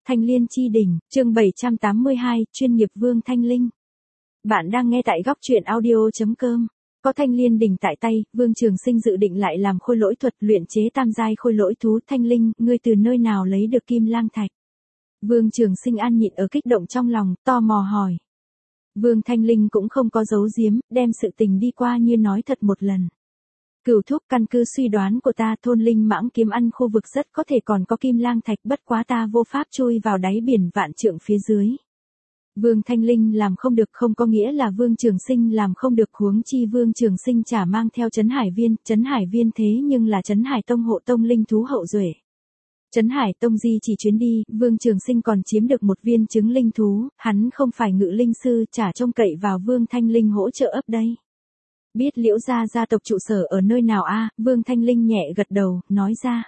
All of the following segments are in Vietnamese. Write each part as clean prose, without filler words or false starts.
Thanh Liên Chi Đỉnh, chương 782, chuyên nghiệp Vương Thanh Linh. Bạn đang nghe tại góc truyện audio.com. Có Thanh Liên Đỉnh tại tay, Vương Trường Sinh dự định lại làm khôi lỗi thuật luyện chế tam giai khôi lỗi thú. Thanh Linh, ngươi từ nơi nào lấy được Kim Lang Thạch? Vương Trường Sinh an nhịn ở kích động trong lòng, tò mò hỏi. Vương Thanh Linh cũng không có giấu giếm, đem sự tình đi qua như nói thật một lần. Cửu thúc, căn cứ suy đoán của ta, thôn Linh Mãng Kiếm Ăn khu vực rất có thể còn có Kim Lang Thạch, bất quá ta vô pháp chui vào đáy biển vạn trượng phía dưới. Vương Thanh Linh làm không được không có nghĩa là Vương Trường Sinh làm không được, huống chi Vương Trường Sinh chả mang theo Trấn Hải Viên thế nhưng là Trấn Hải Tông hộ tông linh thú hậu duệ. Trấn Hải Tông di chỉ chuyến đi, Vương Trường Sinh còn chiếm được một viên trứng linh thú, hắn không phải ngự linh sư, chả trông cậy vào Vương Thanh Linh hỗ trợ ấp đây. Biết Liễu gia tộc trụ sở ở nơi nào a? Vương Thanh Linh nhẹ gật đầu, nói ra.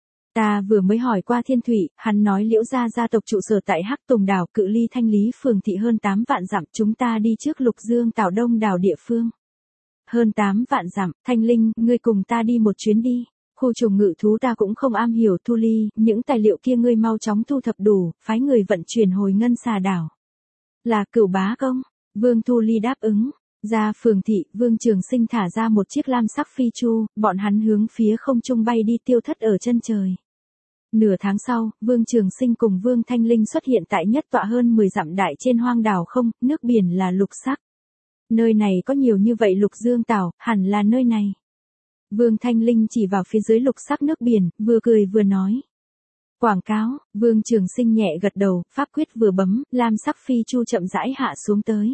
Ta vừa mới hỏi qua Thiên Thủy, hắn nói Liễu gia tộc trụ sở tại Hắc Tùng đảo, cự ly Thanh Lý phường thị hơn 8 vạn dặm, chúng ta đi trước Lục Dương Tảo Đông đảo địa phương. Hơn 8 vạn dặm, Thanh Linh, ngươi cùng ta đi một chuyến đi. Khu trùng ngự thú ta cũng không am hiểu, Thu Ly, những tài liệu kia ngươi mau chóng thu thập đủ, phái người vận chuyển hồi Ngân Xà đảo. Là Cửu bá công. Vương Thu Ly đáp ứng. Ra phường thị, Vương Trường Sinh thả ra một chiếc lam sắc phi chu, bọn hắn hướng phía không trung bay đi, tiêu thất ở chân trời. Nửa tháng sau, Vương Trường Sinh cùng Vương Thanh Linh xuất hiện tại nhất tọa hơn 10 dặm đại trên hoang đảo không, nước biển là lục sắc. Nơi này có nhiều như vậy Lục Dương Tảo, hẳn là nơi này. Vương Thanh Linh chỉ vào phía dưới lục sắc nước biển, vừa cười vừa nói. Quảng cáo, Vương Trường Sinh nhẹ gật đầu, pháp quyết vừa bấm, lam sắc phi chu chậm rãi hạ xuống tới.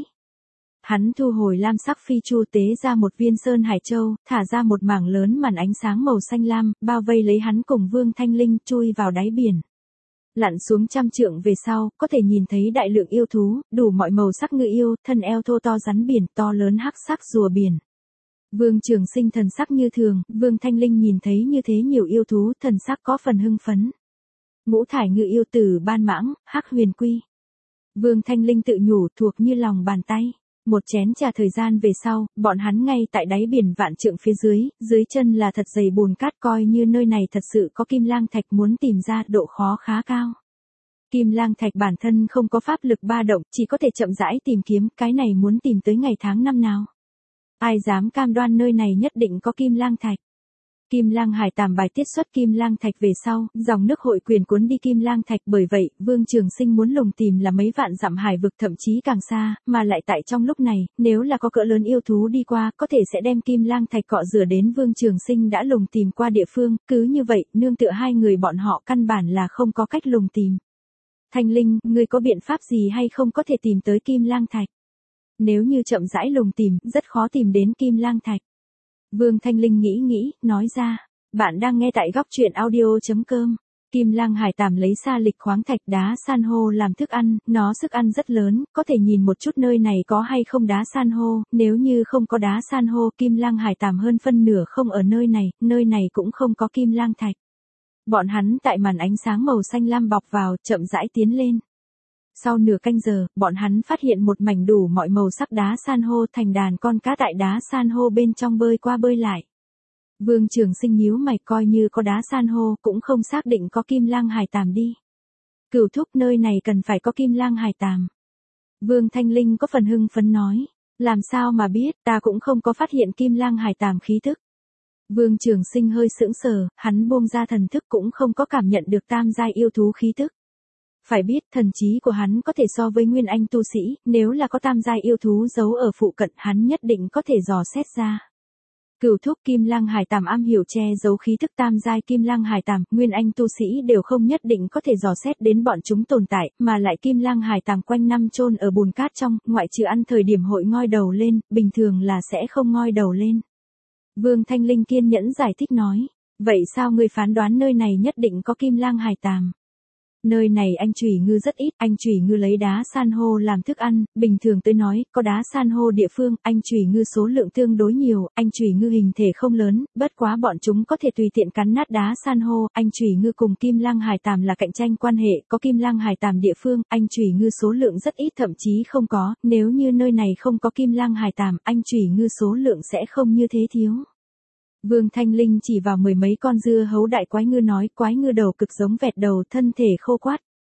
Hắn thu hồi lam sắc phi chu, tế ra một viên sơn hải châu, thả ra một mảng lớn màn ánh sáng màu xanh lam, bao vây lấy hắn cùng Vương Thanh Linh, chui vào đáy biển. Lặn xuống 100 trượng về sau, có thể nhìn thấy đại lượng yêu thú, đủ mọi màu sắc ngự yêu, thân eo thô to rắn biển, to lớn hắc sắc rùa biển. Vương Trường Sinh thần sắc như thường, Vương Thanh Linh nhìn thấy như thế nhiều yêu thú, thần sắc có phần hưng phấn. Ngũ thải ngự yêu tử ban mãng, hắc huyền quy. Vương Thanh Linh tự nhủ, thuộc như lòng bàn tay. Một chén trà thời gian về sau, bọn hắn ngay tại đáy biển vạn trượng phía dưới chân là thật dày bùn cát, coi như nơi này thật sự có Kim Lang Thạch, muốn tìm ra độ khó khá cao. Kim Lang Thạch bản thân không có pháp lực ba động, chỉ có thể chậm rãi tìm kiếm, cái này muốn tìm tới ngày tháng năm nào. Ai dám cam đoan nơi này nhất định có Kim Lang Thạch. Kim Lang Hải Tàm bài tiết xuất Kim Lang Thạch về sau, dòng nước hội quyền cuốn đi Kim Lang Thạch, bởi vậy, Vương Trường Sinh muốn lùng tìm là mấy vạn dặm hải vực, thậm chí càng xa, mà lại tại trong lúc này, nếu là có cỡ lớn yêu thú đi qua, có thể sẽ đem Kim Lang Thạch cọ rửa đến Vương Trường Sinh đã lùng tìm qua địa phương, cứ như vậy, nương tựa hai người bọn họ căn bản là không có cách lùng tìm. Thanh Linh, ngươi có biện pháp gì hay không có thể tìm tới Kim Lang Thạch? Nếu như chậm rãi lùng tìm, rất khó tìm đến Kim Lang Thạch. Vương Thanh Linh nghĩ, nói ra. Bạn đang nghe tại góc truyện audio.com. Kim Lang Hải Tàm lấy sa lịch khoáng thạch đá san hô làm thức ăn, nó sức ăn rất lớn, có thể nhìn một chút nơi này có hay không đá san hô, nếu như không có đá san hô, Kim Lang Hải Tàm hơn phân nửa không ở nơi này cũng không có Kim Lang Thạch. Bọn hắn tại màn ánh sáng màu xanh lam bọc vào, chậm rãi tiến lên. Sau nửa canh giờ, bọn hắn phát hiện một mảnh đủ mọi màu sắc đá san hô, thành đàn con cá tại đá san hô bên trong bơi qua bơi lại. Vương Trường Sinh nhíu mày, coi như có đá san hô, cũng không xác định có Kim Lang Hải Tàm đi. Cửu thúc, nơi này cần phải có Kim Lang Hải Tàm. Vương Thanh Linh có phần hưng phấn nói. Làm sao mà biết, ta cũng không có phát hiện Kim Lang Hải Tàm khí thức. Vương Trường Sinh hơi sững sờ, hắn buông ra thần thức cũng không có cảm nhận được tam giai yêu thú khí thức. Phải biết, thần trí của hắn có thể so với nguyên anh tu sĩ, nếu là có tam giai yêu thú giấu ở phụ cận, hắn nhất định có thể dò xét ra. Cửu thúc, Kim Lang Hải Tàm am hiểu che giấu khí thức tam giai Kim Lang Hải Tàm, nguyên anh tu sĩ đều không nhất định có thể dò xét đến bọn chúng tồn tại, mà lại Kim Lang Hải Tàm quanh năm chôn ở bùn cát trong, ngoại trừ ăn thời điểm hội ngoi đầu lên, bình thường là sẽ không ngoi đầu lên. Vương Thanh Linh kiên nhẫn giải thích nói, vậy sao ngươi phán đoán nơi này nhất định có Kim Lang Hải Tàm? Nơi này anh chủy ngư rất ít, anh chủy ngư lấy đá san hô làm thức ăn, bình thường tôi nói, có đá san hô địa phương, anh chủy ngư số lượng tương đối nhiều, anh chủy ngư hình thể không lớn, bất quá bọn chúng có thể tùy tiện cắn nát đá san hô, anh chủy ngư cùng Kim Lang Hải Tàm là cạnh tranh quan hệ, có Kim Lang Hải Tàm địa phương, anh chủy ngư số lượng rất ít, thậm chí không có, nếu như nơi này không có Kim Lang Hải Tàm, anh chủy ngư số lượng sẽ không như thế thiếu. Vương Thanh Linh chỉ vào mười mấy con dưa hấu đại quái ngư nói, quái ngư đầu cực giống vẹt đầu, thân thể khô quắt.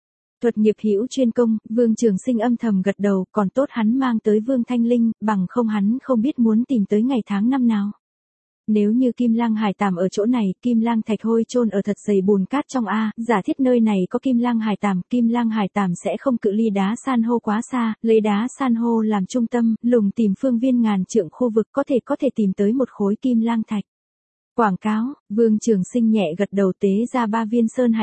Thuật nghiệp hữu chuyên công, Vương Trường Sinh âm thầm gật đầu, còn tốt hắn mang tới Vương Thanh Linh, bằng không hắn không biết muốn tìm tới ngày tháng năm nào. Nếu như Kim Lang Hải Tàm ở chỗ này, Kim Lang thạch hôi chôn ở thật dày bùn cát trong giả thiết nơi này có Kim Lang Hải Tàm sẽ không cự ly đá san hô quá xa, lấy đá san hô làm trung tâm, lùng tìm phương viên ngàn trượng khu vực có thể tìm tới một khối Kim Lang thạch. Quảng cáo, Vương Trường Sinh nhẹ gật đầu tế ra 3 viên Sơn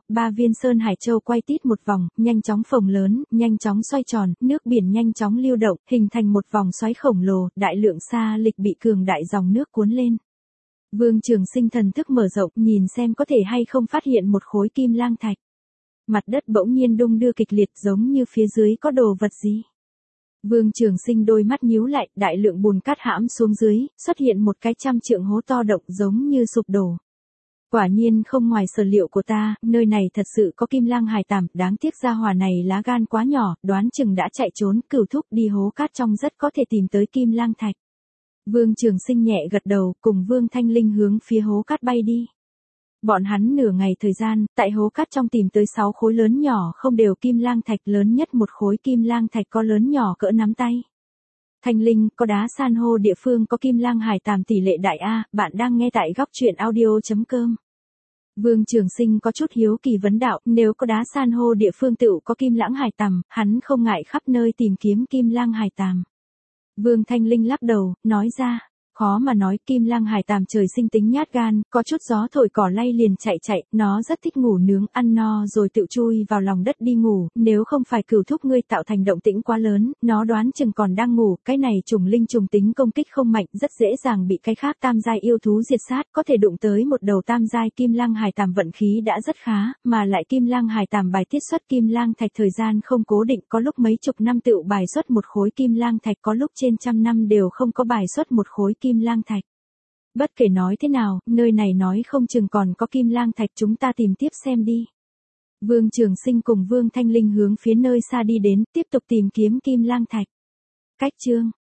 Hải Châu quay tít một vòng, nhanh chóng phồng lớn, nhanh chóng xoay tròn, nước biển nhanh chóng lưu động, hình thành một vòng xoáy khổng lồ, đại lượng sa lịch bị cường đại dòng nước cuốn lên. Vương Trường Sinh thần thức mở rộng, nhìn xem có thể hay không phát hiện một khối Kim Lang thạch. Mặt đất bỗng nhiên đung đưa kịch liệt giống như phía dưới có đồ vật gì. Vương Trường Sinh đôi mắt nhíu lại, đại lượng bùn cát hãm xuống dưới, xuất hiện một cái 100 trượng hố to động giống như sụp đổ. Quả nhiên không ngoài sở liệu của ta, nơi này thật sự có Kim Lang Hải Tàm, đáng tiếc gia hỏa này lá gan quá nhỏ, đoán chừng đã chạy trốn, Cửu Thúc đi hố cát trong rất có thể tìm tới Kim Lang thạch. Vương Trường Sinh nhẹ gật đầu, cùng Vương Thanh Linh hướng phía hố cát bay đi. Bọn hắn nửa ngày thời gian, tại hố cát trong tìm tới 6 khối lớn nhỏ không đều Kim Lang thạch, lớn nhất một khối Kim Lang thạch có lớn nhỏ cỡ nắm tay. Thanh Linh, có đá san hô địa phương có Kim Lang Hải Tàm tỷ lệ đại A, bạn đang nghe tại góc truyện audio.com. Vương Trường Sinh có chút hiếu kỳ vấn đạo, nếu có đá san hô địa phương tựu có Kim Lãng Hải Tàm, hắn không ngại khắp nơi tìm kiếm Kim Lang Hải Tàm. Vương Thanh Linh lắc đầu, nói ra. Khó mà nói, Kim Lang Hải Tàm trời sinh tính nhát gan, có chút gió thổi cỏ lay liền chạy, nó rất thích ngủ nướng, ăn no rồi tự chui vào lòng đất đi ngủ, nếu không phải Cửu Thúc ngươi tạo thành động tĩnh quá lớn, nó đoán chừng còn đang ngủ, cái này trùng linh trùng tính công kích không mạnh, rất dễ dàng bị cái khác tam giai yêu thú diệt sát, có thể đụng tới một đầu tam giai Kim Lang Hải Tàm vận khí đã rất khá, mà lại Kim Lang Hải Tàm bài tiết xuất Kim Lang thạch thời gian không cố định, có lúc mấy chục năm tựu bài xuất một khối Kim Lang thạch, có lúc trên 100 năm đều không có bài xuất một khối Kim Lang thạch. Bất kể nói thế nào, nơi này nói không chừng còn có Kim Lang thạch, chúng ta tìm tiếp xem đi. Vương Trường Sinh cùng Vương Thanh Linh hướng phía nơi xa đi đến, tiếp tục tìm kiếm Kim Lang thạch. Cách chương